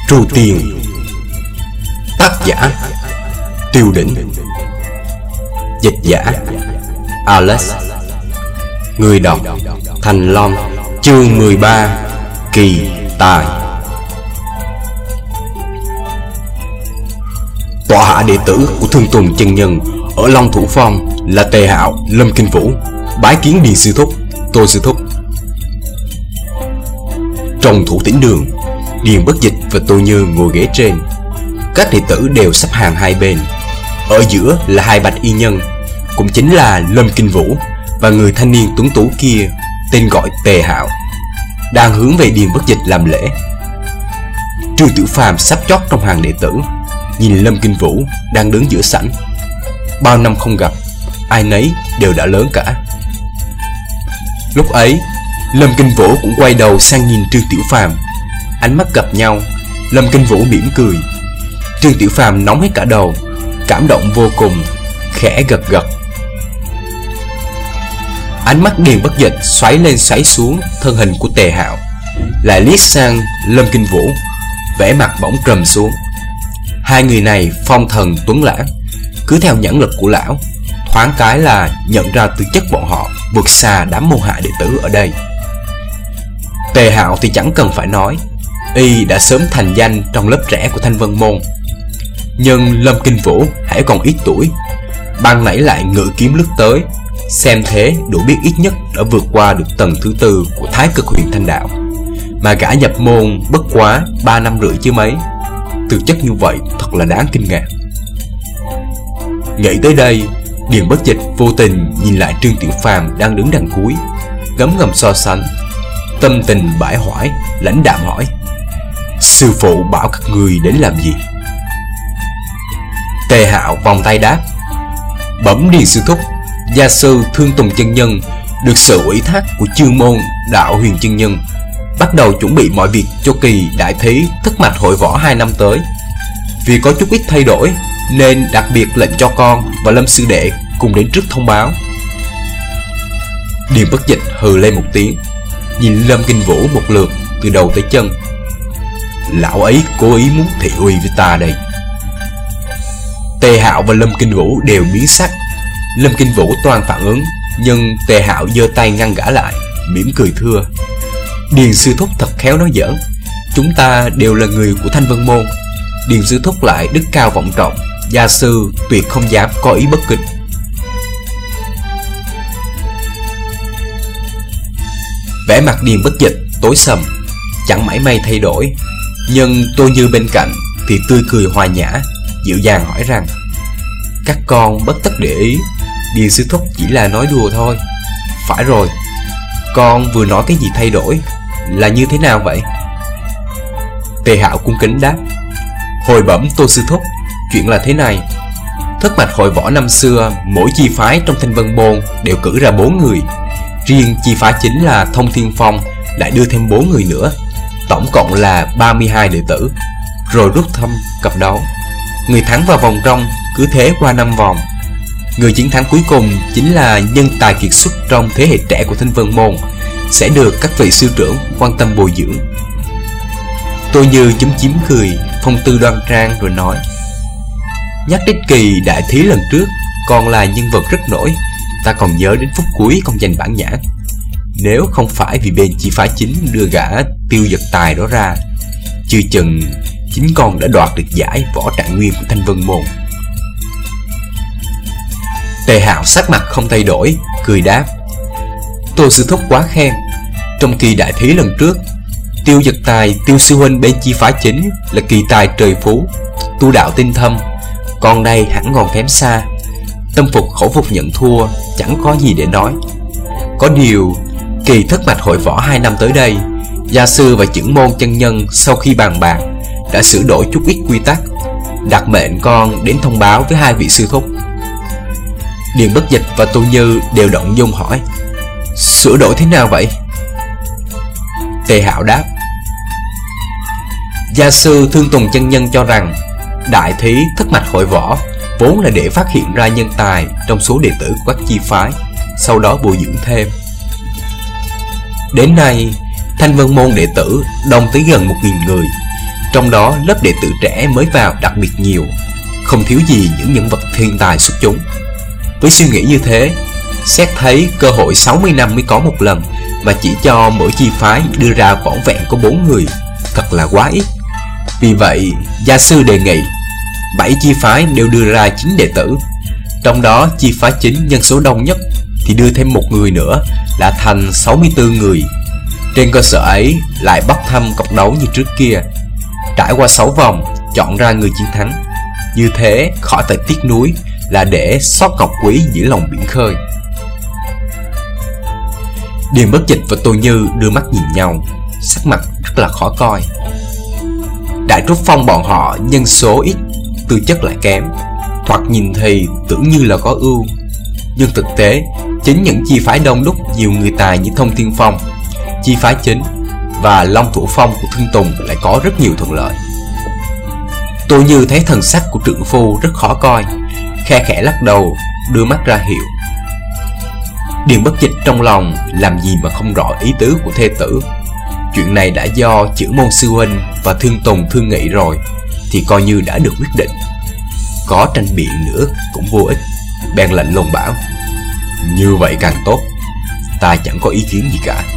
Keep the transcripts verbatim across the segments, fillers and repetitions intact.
Trù Tiền. Tác giả Tiêu Đỉnh. Dịch giả Alex. Người đọc Thành Long. Chương mười ba. Kỳ tài. Tọa hạ đệ tử của Thương Tùng chân nhân ở Long Thủ Phong là Tề Hạo, Lâm Kinh Vũ bái kiến Điền sư thúc, Tô sư thúc. Trong thủ tĩnh đường, Điền Bất Dịch và Tô Như ngồi ghế trên. Các đệ tử đều sắp hàng hai bên. Ở giữa là hai bạch y nhân, cũng chính là Lâm Kinh Vũ và người thanh niên tuấn tú kia tên gọi Tề Hạo, đang hướng về Điền Bất Dịch làm lễ. Trương Tiểu Phàm sắp chót trong hàng đệ tử, nhìn Lâm Kinh Vũ đang đứng giữa sảnh. Bao năm không gặp, ai nấy đều đã lớn cả. Lúc ấy, Lâm Kinh Vũ cũng quay đầu sang nhìn Trương Tiểu Phàm. Ánh mắt gặp nhau, Lâm Kinh Vũ mỉm cười. Trương Tiểu Phàm nóng hết cả đầu, cảm động vô cùng, khẽ gật gật. Ánh mắt Điền Bất Dịch xoáy lên xoáy xuống thân hình của Tề Hạo, lại liếc sang Lâm Kinh Vũ, vẻ mặt bỗng trầm xuống. Hai người này phong thần tuấn lãng, cứ theo nhãn lực của lão, thoáng cái là nhận ra tư chất bọn họ vượt xa đám môn hạ đệ tử ở đây. Tề Hạo thì chẳng cần phải nói, y đã sớm thành danh trong lớp trẻ của Thanh Vân Môn. Nhưng Lâm Kinh Vũ hãy còn ít tuổi, ban nãy lại ngự kiếm lướt tới, xem thế đủ biết ít nhất đã vượt qua được tầng thứ tư của Thái Cực Huyền Thanh Đạo, mà gã nhập môn bất quá ba năm rưỡi chứ mấy. Tư chất như vậy thật là đáng kinh ngạc. Nghĩ tới đây, Điền Bất Dịch vô tình nhìn lại Trương Tiểu Phàm đang đứng đằng cuối, ngấm ngầm so sánh, tâm tình bãi hoại, lãnh đạm hỏi: sư phụ bảo các người đến làm gì? Tề Hạo vòng tay đáp: bẩm Điền sư thúc, gia sư Thương Tùng chân nhân được sự ủy thác của Chương Môn Đạo Huyền chân nhân, bắt đầu chuẩn bị mọi việc cho kỳ đại thí thất mạch hội võ hai năm tới. Vì có chút ít thay đổi nên đặc biệt lệnh cho con và Lâm sư đệ cùng đến trước thông báo. Điền Bất Dịch hừ lên một tiếng, nhìn Lâm Kinh Vũ một lượt từ đầu tới chân. Lão ấy cố ý muốn thị uy với ta đây. Tề Hạo và Lâm Kinh Vũ đều biến sắc. Lâm Kinh Vũ toan phản ứng, nhưng Tề Hạo giơ tay ngăn gã lại, mỉm cười thưa: Điền sư thúc thật khéo nói giỡn, chúng ta đều là người của Thanh Vân Môn. Điền sư thúc lại đức cao vọng trọng, gia sư tuyệt không dám có ý bất kính. Vẻ mặt Điền Bất Dịch tối sầm, chẳng mảy may thay đổi, nhưng Tô Như bên cạnh thì tươi cười hòa nhã, dịu dàng hỏi rằng: các con bất tất để ý, Điền sư thúc chỉ là nói đùa thôi. Phải rồi, con vừa nói cái gì thay đổi, là như thế nào vậy? Tề Hạo cung kính đáp: hồi bẩm Tô sư thúc, chuyện là thế này. Thất mạch hội võ năm xưa, mỗi chi phái trong Thanh Vân Môn đều cử ra bốn người. Riêng chi phái chính là Thông Thiên Phong lại đưa thêm bốn người nữa, tổng cộng là ba mươi hai đệ tử. Rồi rút thăm cặp đấu, người thắng vào vòng trong, cứ thế qua năm vòng. Người chiến thắng cuối cùng chính là nhân tài kiệt xuất trong thế hệ trẻ của Thanh Vân Môn, sẽ được các vị sư trưởng quan tâm bồi dưỡng. Tôi Như chúm chím cười, phong tư đoan trang rồi nói: nhắc đến kỳ đại thí lần trước, còn là nhân vật rất nổi, ta còn nhớ đến phút cuối con giành bản nhãn. Nếu không phải vì bên chi phái chính đưa gã Tiêu Giật Tài đó ra, chưa chừng chính con đã đoạt được giải võ trạng nguyên của Thanh Vân Môn. Tề Hạo sắc mặt không thay đổi, cười đáp: Tô sư thúc quá khen. Trong kỳ đại thí lần trước, Tiêu Giật Tài Tiêu sư huynh bên chi phái chính là kỳ tài trời phú, tu đạo tinh thâm, còn đây hẳn còn kém xa. Tâm phục khẩu phục nhận thua, chẳng có gì để nói. Có điều kỳ thất mạch hội võ hai năm tới đây, gia sư và chưởng môn chân nhân sau khi bàn bạc đã sửa đổi chút ít quy tắc, đặt mệnh con đến thông báo với hai vị sư thúc. Điền Bất Dịch và Tô Như đều động dung hỏi: sửa đổi thế nào vậy? Tề Hạo đáp: gia sư Thương Tùng chân nhân cho rằng đại thí thất mạch hội võ vốn là để phát hiện ra nhân tài trong số đệ tử của các chi phái, sau đó bồi dưỡng thêm. Đến nay Thanh Vân Môn đệ tử đông tới gần một nghìn người, Trong đó lớp đệ tử trẻ mới vào đặc biệt nhiều, không thiếu gì những nhân vật thiên tài xuất chúng. Với suy nghĩ như thế, xét thấy cơ hội sáu mươi năm mới có một lần mà chỉ cho mỗi chi phái đưa ra vỏn vẹn có bốn người, thật là quá ít. Vì vậy, gia sư đề nghị bảy chi phái đều đưa ra chín đệ tử. Trong đó chi phái chính nhân số đông nhất thì đưa thêm một người nữa là thành sáu mươi tư người. Trên cơ sở ấy lại bốc thăm cọc đấu như trước kia, trải qua sáu vòng chọn ra người chiến thắng. Như thế khỏi phải tiếc nuối là để sót ngọc quý giữa lòng biển khơi. Điền Bất Dịch và Tô Như đưa mắt nhìn nhau, sắc mặt rất là khó coi. Đại Trúc Phong bọn họ nhân số ít, tư chất lại kém, thoạt nhìn thì tưởng như là có ưu, nhưng thực tế chính những chi phái đông đúc nhiều người tài như Thông Thiên Phong, chi phái chính và Long Thủ Phong của Thương Tùng lại có rất nhiều thuận lợi. Tô Như thấy thần sắc của trượng phu rất khó coi, khe khẽ lắc đầu, đưa mắt ra hiệu. Điền Bất Dịch trong lòng làm gì mà không rõ ý tứ của thê tử. Chuyện này đã do Chưởng Môn sư huynh và Thương Tùng thương nghị rồi thì coi như đã được quyết định, có tranh biện nữa cũng vô ích. Bèn lạnh lùng bảo: như vậy càng tốt, ta chẳng có ý kiến gì cả.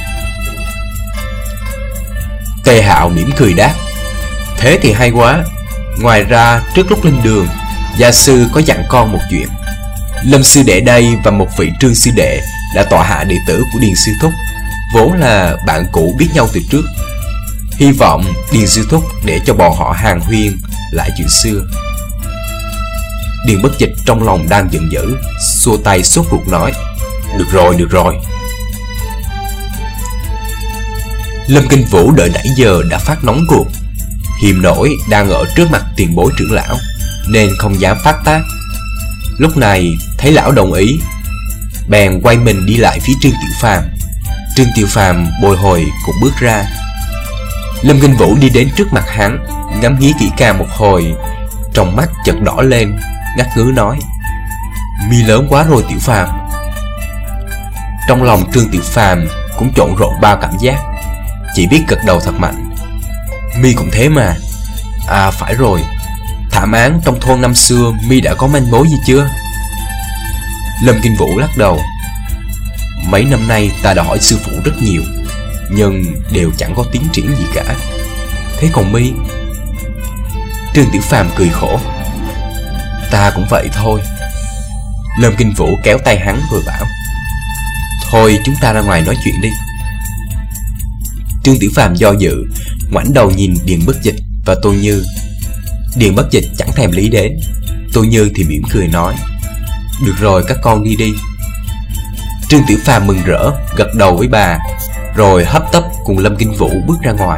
Tề Hạo mỉm cười đáp: thế thì hay quá. Ngoài ra trước lúc lên đường, gia sư có dặn con một chuyện. Lâm sư đệ đây và một vị Trương sư đệ là tọa hạ đệ tử của Điền sư thúc, vốn là bạn cũ biết nhau từ trước. Hy vọng Điền sư thúc để cho bọn họ hàn huyên lại chuyện xưa. Điền Bất Dịch trong lòng đang giận dữ, xua tay sốt ruột nói: được rồi, được rồi. Lâm Kinh Vũ đợi nãy giờ đã phát nóng ruột, hiềm nổi đang ở trước mặt tiền bối trưởng lão nên không dám phát tác. Lúc này thấy lão đồng ý, bèn quay mình đi lại phía Trương Tiểu Phàm. Trương Tiểu Phàm bồi hồi cũng bước ra. Lâm Kinh Vũ đi đến trước mặt hắn, ngắm nghía kỹ càng một hồi, trong mắt chợt đỏ lên, ngắt ngứ nói: mi lớn quá rồi Tiểu Phàm. Trong lòng Trương Tiểu Phàm cũng trộn rộn bao cảm giác, chỉ biết gật đầu thật mạnh: mi cũng thế mà. À phải rồi, thảm án trong thôn năm xưa mi đã có manh mối gì chưa? Lâm Kinh Vũ lắc đầu: mấy năm nay ta đã hỏi sư phụ rất nhiều, nhưng đều chẳng có tiến triển gì cả. Thế còn mi? Trương Tiểu Phàm cười khổ: ta cũng vậy thôi. Lâm Kinh Vũ kéo tay hắn rồi bảo: thôi chúng ta ra ngoài nói chuyện đi. Trương Tiểu Phàm do dự, ngoảnh đầu nhìn Điền Bất Dịch và Tô Như. Điền Bất Dịch chẳng thèm lý đến, Tô Như thì mỉm cười nói: được rồi, các con đi đi. Trương Tiểu Phàm mừng rỡ gật đầu với bà, rồi hấp tấp cùng Lâm Kinh Vũ bước ra ngoài.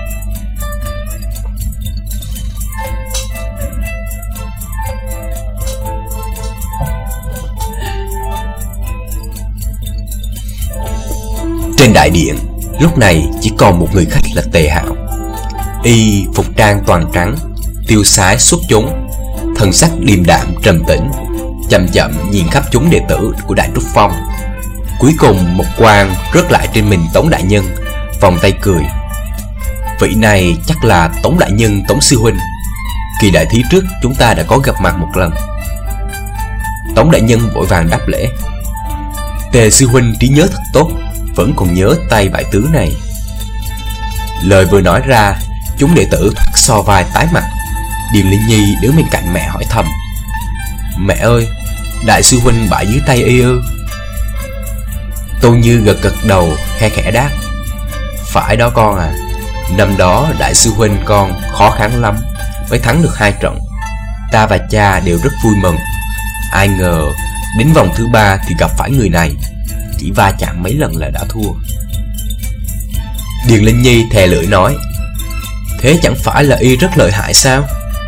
Trên đại điện lúc này chỉ còn một người khách là Tề Hạo. Y phục trang toàn trắng, tiêu sái xuất chúng, thần sắc điềm đạm trầm tĩnh, chậm chậm nhìn khắp chúng đệ tử của Đại Trúc Phong. Cuối cùng một quang rớt lại trên mình Tống đại nhân, vòng tay cười: vị này chắc là Tống đại nhân, Tống sư huynh. Kỳ đại thí trước chúng ta đã có gặp mặt một lần. Tống đại nhân vội vàng đáp lễ: Tề sư huynh trí nhớ thật tốt, vẫn còn nhớ tay bại tướng này. Lời vừa nói ra, chúng đệ tử thoát so vai tái mặt. Điền Linh Nhi đứng bên cạnh mẹ hỏi thầm: mẹ ơi, đại sư huynh bại dưới tay y ư? Tô Như gật gật đầu, khe khẽ đáp: phải đó con à. Năm đó đại sư huynh con khó khăn lắm mới thắng được hai trận. Ta và cha đều rất vui mừng. Ai ngờ đến vòng thứ ba thì gặp phải người này, chỉ va chạm mấy lần là đã thua. Điền Linh Nhi thè lưỡi nói: thế chẳng phải là y rất lợi hại sao?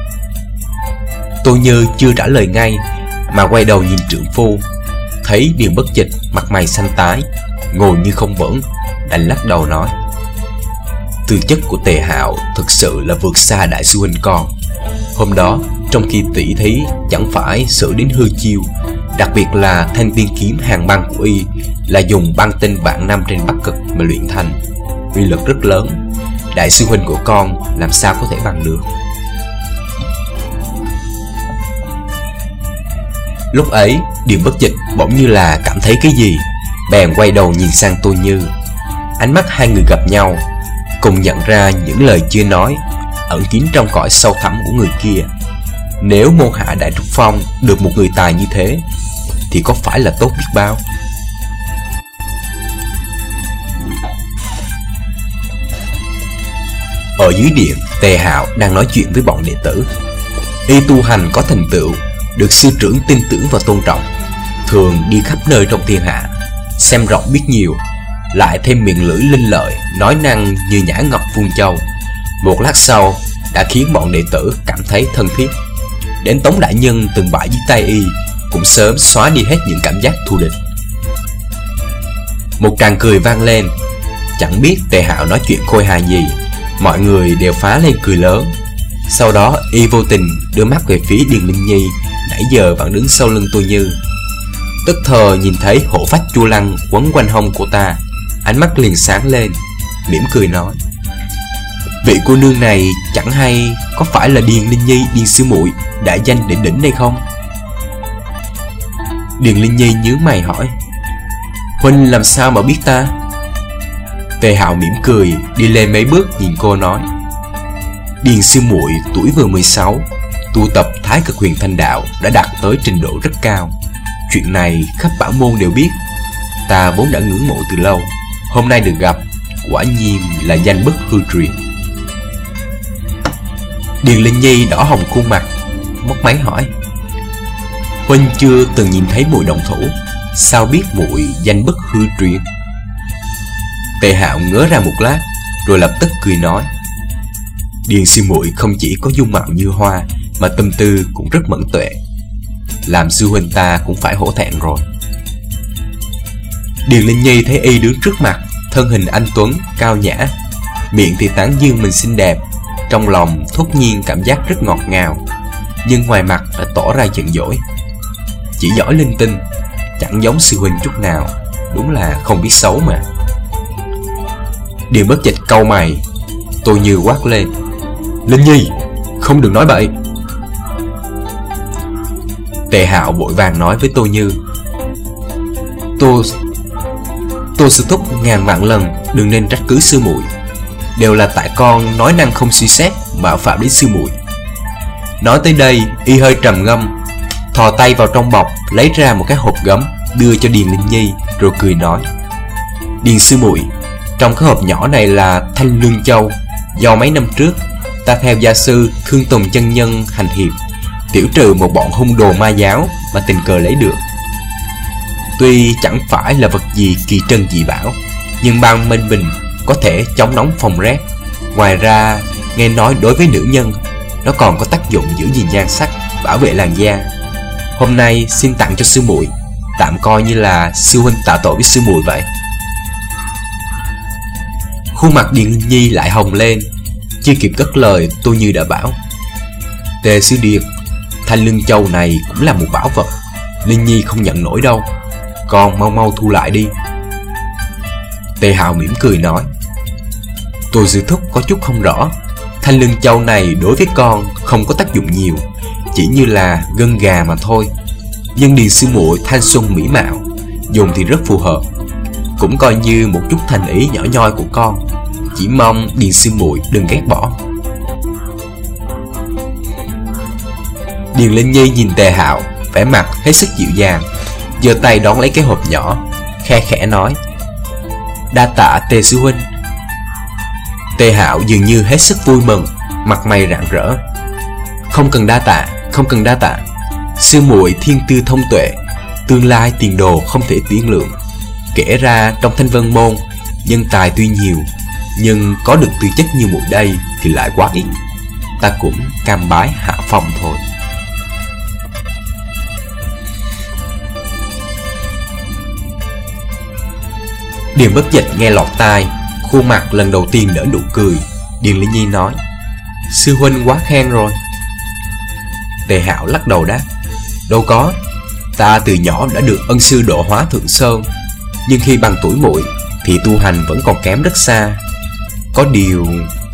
Tô Như chưa trả lời ngay mà quay đầu nhìn trượng phu, thấy Điền Bất Dịch mặt mày xanh tái, ngồi như không vững, đành lắc đầu nói: tư chất của Tề Hạo thực sự là vượt xa đại sư huynh con. Hôm đó trong khi tỷ thí chẳng phải xử đến hư chiêu, đặc biệt là thanh tiên kiếm hàng băng của y là dùng băng tinh vạn năm trên Bắc Cực mà luyện thành, uy lực rất lớn. đại sư huynh của con làm sao có thể bằng được. Lúc ấy Điền Bất Dịch bỗng như là cảm thấy cái gì, bèn quay đầu nhìn sang Tô Như. Ánh mắt hai người gặp nhau, cùng nhận ra những lời chưa nói ẩn kín trong cõi sâu thẳm của người kia. Nếu môn hạ Đại Trúc Phong được một người tài như thế thì có phải là tốt biết bao. Ở dưới điện, Tề Hạo đang nói chuyện với bọn đệ tử. Y tu hành có thành tựu, được sư trưởng tin tưởng và tôn trọng, thường đi khắp nơi trong thiên hạ, xem rộng biết nhiều, lại thêm miệng lưỡi linh lợi, nói năng như nhã ngọc Vương Châu. Một lát sau đã khiến bọn đệ tử cảm thấy thân thiết. Đến Tống đại nhân từng bại dưới tay y cũng sớm xóa đi hết những cảm giác thù địch. Một tràng cười vang lên. Chẳng biết Tề Hạo nói chuyện khôi hài gì, mọi người đều phá lên cười lớn. Sau đó y vô tình đưa mắt về phía Điền Linh Nhi nãy giờ vẫn đứng sau lưng Tô Như. Tức thờ nhìn thấy hổ phách chu lăng quấn quanh hông của ta, ánh mắt liền sáng lên, mỉm cười nói: vị cô nương này chẳng hay có phải là Điền Linh Nhi, Điền sư muội đại danh đỉnh đỉnh đây không? Điền Linh Nhi nhướng mày hỏi: huynh làm sao mà biết ta? Tề Hạo mỉm cười đi lên mấy bước nhìn cô nói: Điền sư muội tuổi vừa mười sáu, tu tập Thái Cực Huyền Thanh Đạo đã đạt tới trình độ rất cao. Chuyện này khắp Bảo Môn đều biết. Ta vốn đã ngưỡng mộ từ lâu, hôm nay được gặp, quả nhiên là danh bất hư truyền. Điền Linh Nhi đỏ hồng khuôn mặt, móc máy hỏi: huynh chưa từng nhìn thấy muội động thủ, sao biết muội danh bất hư truyền? Tề Hạo ngớ ra một lát, rồi lập tức cười nói: Điền sư muội không chỉ có dung mạo như hoa, mà tâm tư cũng rất mẫn tuệ. Làm sư huynh ta cũng phải hổ thẹn rồi. Điền Linh Nhi thấy y đứng trước mặt, thân hình anh tuấn, cao nhã, miệng thì tán dương mình xinh đẹp, trong lòng thốt nhiên cảm giác rất ngọt ngào, nhưng ngoài mặt đã tỏ ra giận dỗi. Chỉ giỏi linh tinh, chẳng giống sư huynh chút nào, đúng là không biết xấu mà. Điền Bất Dịch cau mày. Tô Như quát lên: Linh Nhi, không được nói bậy. Tề Hạo vội vàng nói với Tô Như: Tô Tô sư thúc ngàn vạn lần đừng nên trách cứ sư muội, đều là tại con nói năng không suy xét, mạo phạm đến sư muội. Nói tới đây, y hơi trầm ngâm, thò tay vào trong bọc lấy ra một cái hộp gấm đưa cho Điền Linh Nhi, rồi cười nói: Điền sư muội, trong cái hộp nhỏ này là Thanh Lương Châu, do mấy năm trước ta theo gia sư Thương Tùng chân nhân hành hiệp, tiểu trừ một bọn hung đồ ma giáo mà tình cờ lấy được. Tuy chẳng phải là vật gì kỳ trân dị bảo, nhưng ban Minh Bình có thể chống nóng phòng rét. Ngoài ra, nghe nói đối với nữ nhân, nó còn có tác dụng giữ gìn nhan sắc, bảo vệ làn da. Hôm nay xin tặng cho sư muội, tạm coi như là sư huynh tạ tội với sư muội vậy. Khuôn mặt Điền Linh Nhi lại hồng lên. Chưa kịp cất lời, Tô Như đã bảo: Tề sư Điền, Thanh Lương Châu này cũng là một bảo vật, Linh Nhi không nhận nổi đâu, con mau mau thu lại đi. Tề Hạo mỉm cười nói: Tôi sư thúc có chút không rõ, Thanh Lương Châu này đối với con không có tác dụng nhiều, chỉ như là gân gà mà thôi. Nhưng Điền sư muội thanh xuân mỹ mạo, dùng thì rất phù hợp, cũng coi như một chút thành ý nhỏ nhoi của con, chỉ mong Điền sư muội đừng ghét bỏ. Điền Linh Nhi nhìn Tề Hạo, vẻ mặt hết sức dịu dàng, giơ tay đón lấy cái hộp nhỏ, khe khẽ nói: Đa tạ Tề sư huynh. Tề Hạo dường như hết sức vui mừng, mặt mày rạng rỡ: Không cần đa tạ, không cần đa tạ. Sư muội thiên tư thông tuệ, tương lai tiền đồ không thể tiên lượng. Kể ra trong Thanh Vân môn, nhân tài tuy nhiều, nhưng có được tư chất như muội đây thì lại quá ít. Ta cũng cam bái hạ phong thôi. Điền Bất Dịch nghe lọt tai, khuôn mặt lần đầu tiên nở nụ cười. Điền Linh Nhi nói: Sư huynh quá khen rồi. Tề Hạo lắc đầu đáp: Đâu có, ta từ nhỏ đã được ân sư độ hóa Thượng Sơn, nhưng khi bằng tuổi muội thì tu hành vẫn còn kém rất xa. Có điều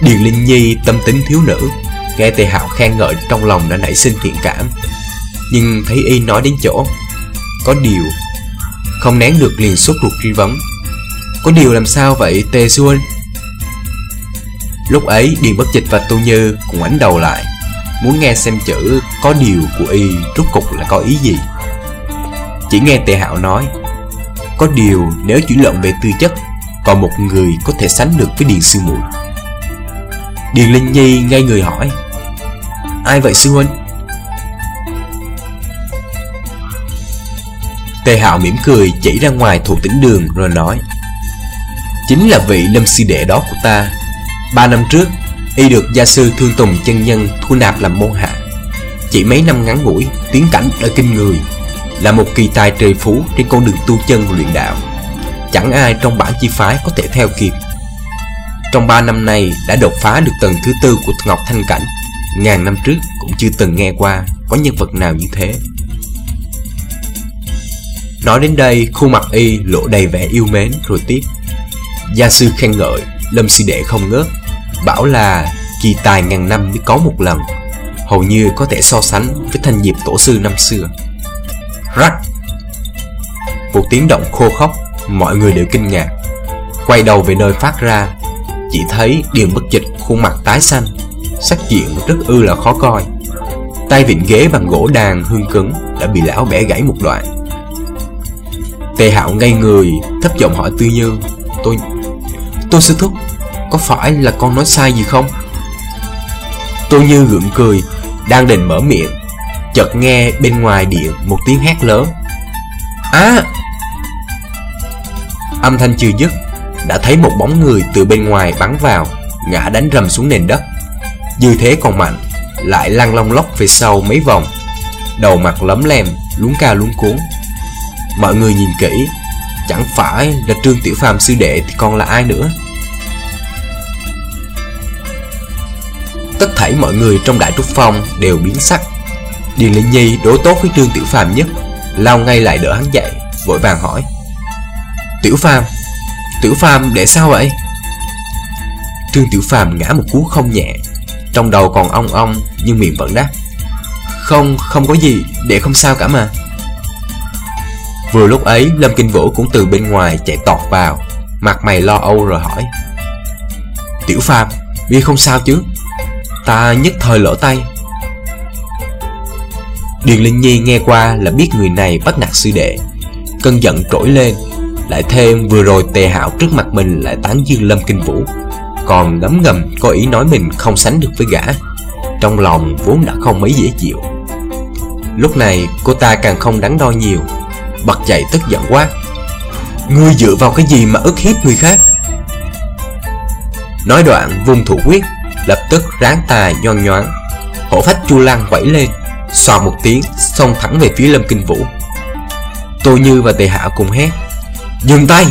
Điền Linh Nhi tâm tính thiếu nữ, nghe Tề Hạo khen ngợi trong lòng đã nảy sinh thiện cảm. Nhưng thấy y nói đến chỗ có điều, không nén được liền sốt ruột truy vấn: có điều làm sao vậy Tề sư huynh? Lúc ấy Điền Bất Dịch và Tô Như cũng ngoảnh đầu lại, muốn nghe xem chữ có điều của y rốt cục là có ý gì. Chỉ nghe Tề Hạo nói: có điều nếu chỉ luận về tư chất, còn một người có thể sánh được với Điền sư muội. Điền Linh Nhi ngây người hỏi: ai vậy sư huynh? Tề Hạo mỉm cười chỉ ra ngoài Thủ Tĩnh Đường rồi nói: chính là vị Lâm sư đệ đó của ta. Ba năm trước, y được gia sư Thương Tùng chân nhân thu nạp làm môn hạ. Chỉ mấy năm ngắn ngủi, tiến cảnh đã kinh người, là một kỳ tài trời phú trên con đường tu chân luyện đạo. Chẳng ai trong bản chi phái có thể theo kịp. Trong ba năm này đã đột phá được tầng thứ tư của Ngọc Thanh Cảnh. Ngàn năm trước cũng chưa từng nghe qua có nhân vật nào như thế. Nói đến đây, khuôn mặt y lộ đầy vẻ yêu mến rồi tiếp: gia sư khen ngợi Lâm sư đệ không ngớt, bảo là kỳ tài ngàn năm mới có một lần, hầu như có thể so sánh với Thanh Diệp tổ sư năm xưa. Rắc! Một tiếng động khô khốc, mọi người đều kinh ngạc. Quay đầu về nơi phát ra, chỉ thấy Điền Bất Dịch khuôn mặt tái xanh, sắc diện rất ư là khó coi. Tay vịn ghế bằng gỗ đàn hương cứng đã bị lão bẻ gãy một đoạn. Tề Hạo ngây người, thấp giọng hỏi Tư Như: Tôi... tôi sư thúc, có phải là con nói sai gì không? Tô Như gượng cười, đang định mở miệng, chợt nghe bên ngoài điện một tiếng hét lớn: á! À! Âm thanh chưa dứt, đã thấy một bóng người từ bên ngoài bắn vào, ngã đánh rầm xuống nền đất. Như thế còn mạnh, lại lăn long lóc về sau mấy vòng, đầu mặt lấm lem, luống ca luống cuống. Mọi người nhìn kỹ, chẳng phải là Trương Tiểu Phàm sư đệ thì còn là ai nữa. Tất thảy mọi người trong Đại Trúc Phong đều biến sắc. Điền Linh Nhi đối tốt với Trương Tiểu Phàm nhất, lao ngay lại đỡ hắn dậy, vội vàng hỏi: Tiểu Phàm, Tiểu Phàm để sao vậy? Trương Tiểu Phàm ngã một cú không nhẹ, trong đầu còn ong ong nhưng miệng vẫn đáp: Không, không có gì, đệ không sao cả mà. Vừa lúc ấy Lâm Kinh Vũ cũng từ bên ngoài chạy tọt vào, mặt mày lo âu rồi hỏi: Tiểu Phàm, ngươi không sao chứ? Ta nhất thời lỡ tay. Điền Linh Nhi nghe qua là biết người này bắt nạt sư đệ, cơn giận trỗi lên. Lại thêm vừa rồi Tề Hạo trước mặt mình lại tán dương Lâm Kinh Vũ, còn ngấm ngầm có ý nói mình không sánh được với gã, trong lòng vốn đã không mấy dễ chịu. Lúc này cô ta càng không đắn đo nhiều, bật dậy tức giận quát: Ngươi dựa vào cái gì mà ức hiếp người khác? Nói đoạn vung thủ quyết, lập tức ráng tài nhoăn nhoáng, hổ phách chu lăng quẩy lên, xoàng một tiếng xông thẳng về phía Lâm Kinh Vũ. Tô Như và Tề Hạo cùng hét: Dừng tay!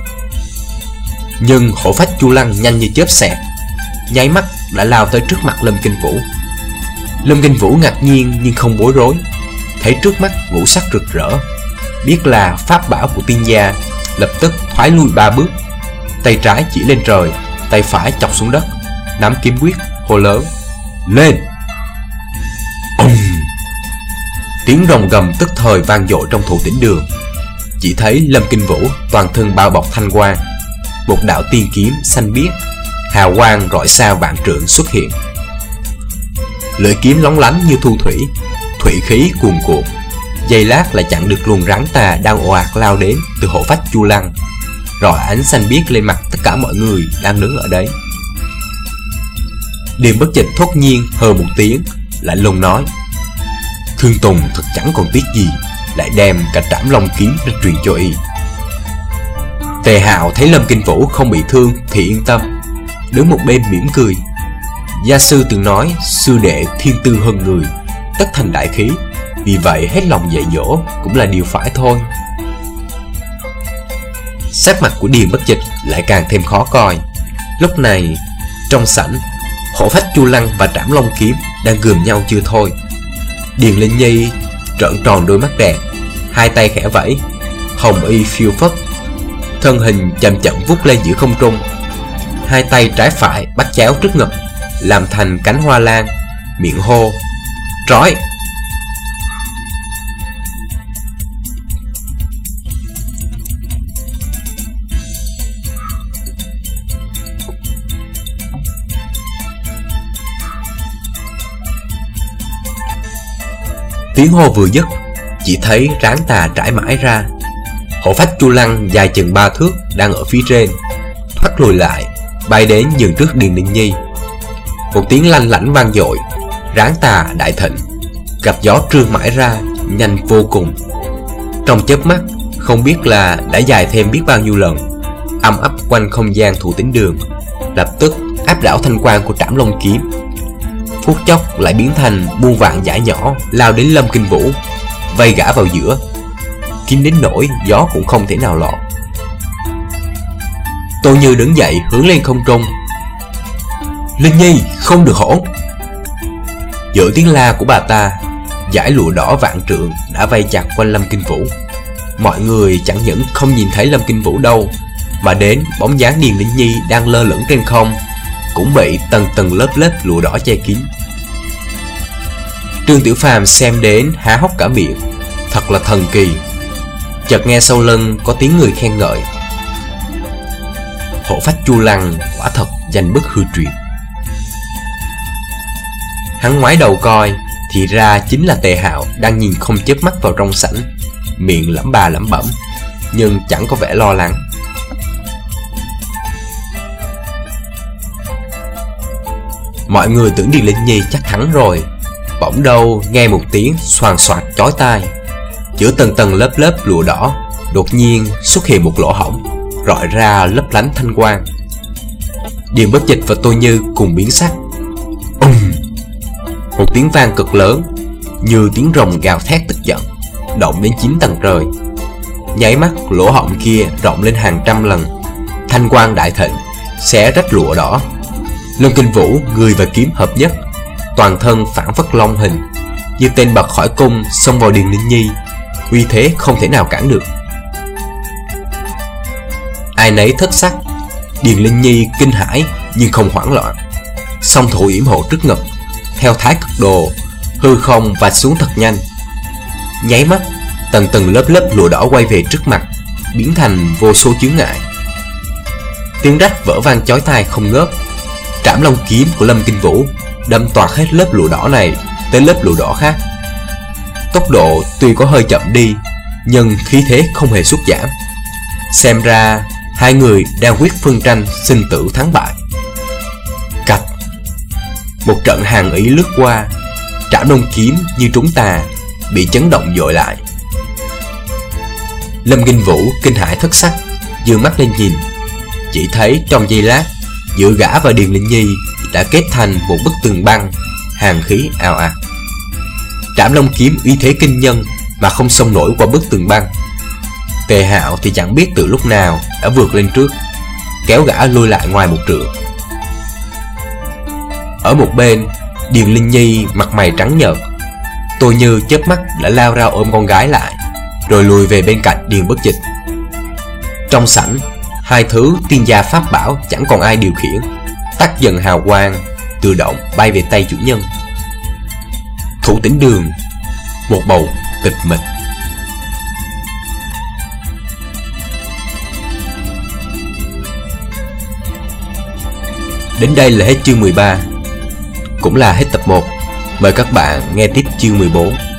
Nhưng hổ phách chu lăng nhanh như chớp xẹt, nháy mắt đã lao tới trước mặt Lâm Kinh Vũ. Lâm Kinh Vũ ngạc nhiên nhưng không bối rối, thấy trước mắt ngũ sắc rực rỡ, biết là pháp bảo của tiên gia, lập tức thoái lui ba bước, tay trái chỉ lên trời, tay phải chọc xuống đất, nắm kiếm quyết hô lớn: Lên! Ùng! Tiếng rồng gầm tức thời vang dội trong Thủ Tĩnh Đường. Chỉ thấy Lâm Kinh Vũ toàn thân bao bọc thanh quang, một đạo tiên kiếm xanh biếc, hào quang rọi sao vạn trượng xuất hiện. Lưỡi kiếm lóng lánh như thu thủy, thủy khí cuồn cuộn, giây lát lại chặn được luồng rắn tà đang ồ ạt lao đến từ hổ phách chu lăng, rọi ánh xanh biếc lên mặt tất cả mọi người đang đứng ở đấy. Điền Bất Dịch thốt nhiên hừ một tiếng, lạnh lùng nói: Thương Tùng thật chẳng còn tiếc gì, lại đem cả trảm long kiếm ra truyền cho y. Tề Hạo thấy Lâm Kinh Vũ không bị thương thì yên tâm, đứng một bên mỉm cười. Gia sư từng nói sư đệ thiên tư hơn người, tất thành đại khí, vì vậy hết lòng dạy dỗ cũng là điều phải thôi. Sắc mặt của Điền Bất Dịch lại càng thêm khó coi. Lúc này trong sảnh, hổ phách chu lăng và trảm long kiếm đang gườm nhau chưa thôi. Điền Linh Nhi trợn tròn đôi mắt đẹp, hai tay khẽ vẫy, hồng y phiêu phất, thân hình chậm chậm vút lên giữa không trung. hai tay trái phải bắt chéo trước ngực, làm thành cánh hoa lan, miệng hô: "Trói!" Tiếng hô vừa dứt, chỉ thấy ráng tà trải mãi ra. Hổ phách Chu Lăng dài chừng ba thước đang ở phía trên, thoát lùi lại, bay đến dừng trước Điền Linh Nhi. Một tiếng lanh lảnh vang dội, ráng tà đại thịnh, gặp gió trương mãi ra, nhanh vô cùng. Trong chớp mắt, không biết là đã dài thêm biết bao nhiêu lần, âm ấp quanh không gian Thủ Tĩnh Đường, lập tức áp đảo thanh quang của Trảm Long kiếm. Phút chốc lại biến thành muôn vạn dải nhỏ lao đến Lâm Kinh Vũ, vây gã vào giữa, kín đến nỗi gió cũng không thể nào lọt. Tô Như đứng dậy hướng lên không trung: "Linh Nhi, không được hỗn!" Giữa tiếng la của bà ta, dải lụa đỏ vạn trượng đã vây chặt quanh Lâm Kinh Vũ. Mọi người chẳng những không nhìn thấy Lâm Kinh Vũ đâu, mà đến bóng dáng Điền Linh Nhi đang lơ lửng trên không cũng bị tầng tầng lớp lớp lụa đỏ che kín. Trương Tiểu Phàm xem đến há hốc cả miệng, thật là thần kỳ. Chợt nghe sau lưng có tiếng người khen ngợi: "Hổ phách Chu Lăng quả thật danh bất hư truyền." Hắn ngoái đầu coi, thì ra chính là Tề Hạo đang nhìn không chớp mắt vào trong sảnh, miệng lẩm bà lẩm bẩm, nhưng chẳng có vẻ lo lắng. Mọi người tưởng Điền Linh Nhi chắc thắng rồi, bỗng đâu nghe một tiếng xoàng xoạc chói tai. Giữa tầng tầng lớp lớp lụa đỏ đột nhiên xuất hiện một lỗ hổng, rọi ra lấp lánh thanh quang. Điền Bất Dịch và Tô Như cùng biến sắc. Ùm! Một tiếng vang cực lớn, như tiếng rồng gào thét tức giận, động đến chín tầng trời. Nháy mắt lỗ hổng kia rộng lên hàng trăm lần, thanh quang đại thịnh, xé rách lụa đỏ. Lâm Kinh Vũ người và kiếm hợp nhất, toàn thân phản phất long hình, như tên bật khỏi cung xông vào Điền Linh Nhi, uy thế không thể nào cản được. Ai nấy thất sắc. Điền Linh Nhi kinh hãi nhưng không hoảng loạn, song thủ yểm hộ trước ngực, theo thái cực đồ, hư không vạch xuống thật nhanh. Nháy mắt, tầng tầng lớp lớp lụa đỏ quay về trước mặt, biến thành vô số chướng ngại. Tiếng rách vỡ vang chói tai không ngớt. Trảm Long kiếm của Lâm Kinh Vũ đâm toạc hết lớp lụa đỏ này tới lớp lụa đỏ khác. Tốc độ tuy có hơi chậm đi, nhưng khí thế không hề sút giảm. Xem ra hai người đang quyết phân tranh sinh tử thắng bại. Cạch! Một trận hàn ý lướt qua, Trảm Long kiếm như trúng tà, bị chấn động dội lại. Lâm Kinh Vũ kinh hãi thất sắc, giơ mắt lên nhìn, chỉ thấy trong giây lát, giữa gã và Điền Linh Nhi đã kết thành một bức tường băng, hàn khí ào ạt. Trảm Long kiếm uy thế kinh nhân mà không xông nổi qua bức tường băng. Tề Hạo thì chẳng biết từ lúc nào đã vượt lên trước, kéo gã lùi lại ngoài một trượng. Ở một bên, Điền Linh Nhi mặt mày trắng nhợt. Tô Như chớp mắt đã lao ra ôm con gái lại, rồi lùi về bên cạnh Điền Bất Dịch. Trong sảnh, hai thứ tiên gia pháp bảo chẳng còn ai điều khiển, tắt dần hào quang, tự động bay về tay chủ nhân. Thủ Tĩnh Đường, một bầu tịch mịch. Đến đây là hết chương mười ba, cũng là hết tập một. Mời các bạn nghe tiếp chương mười bốn.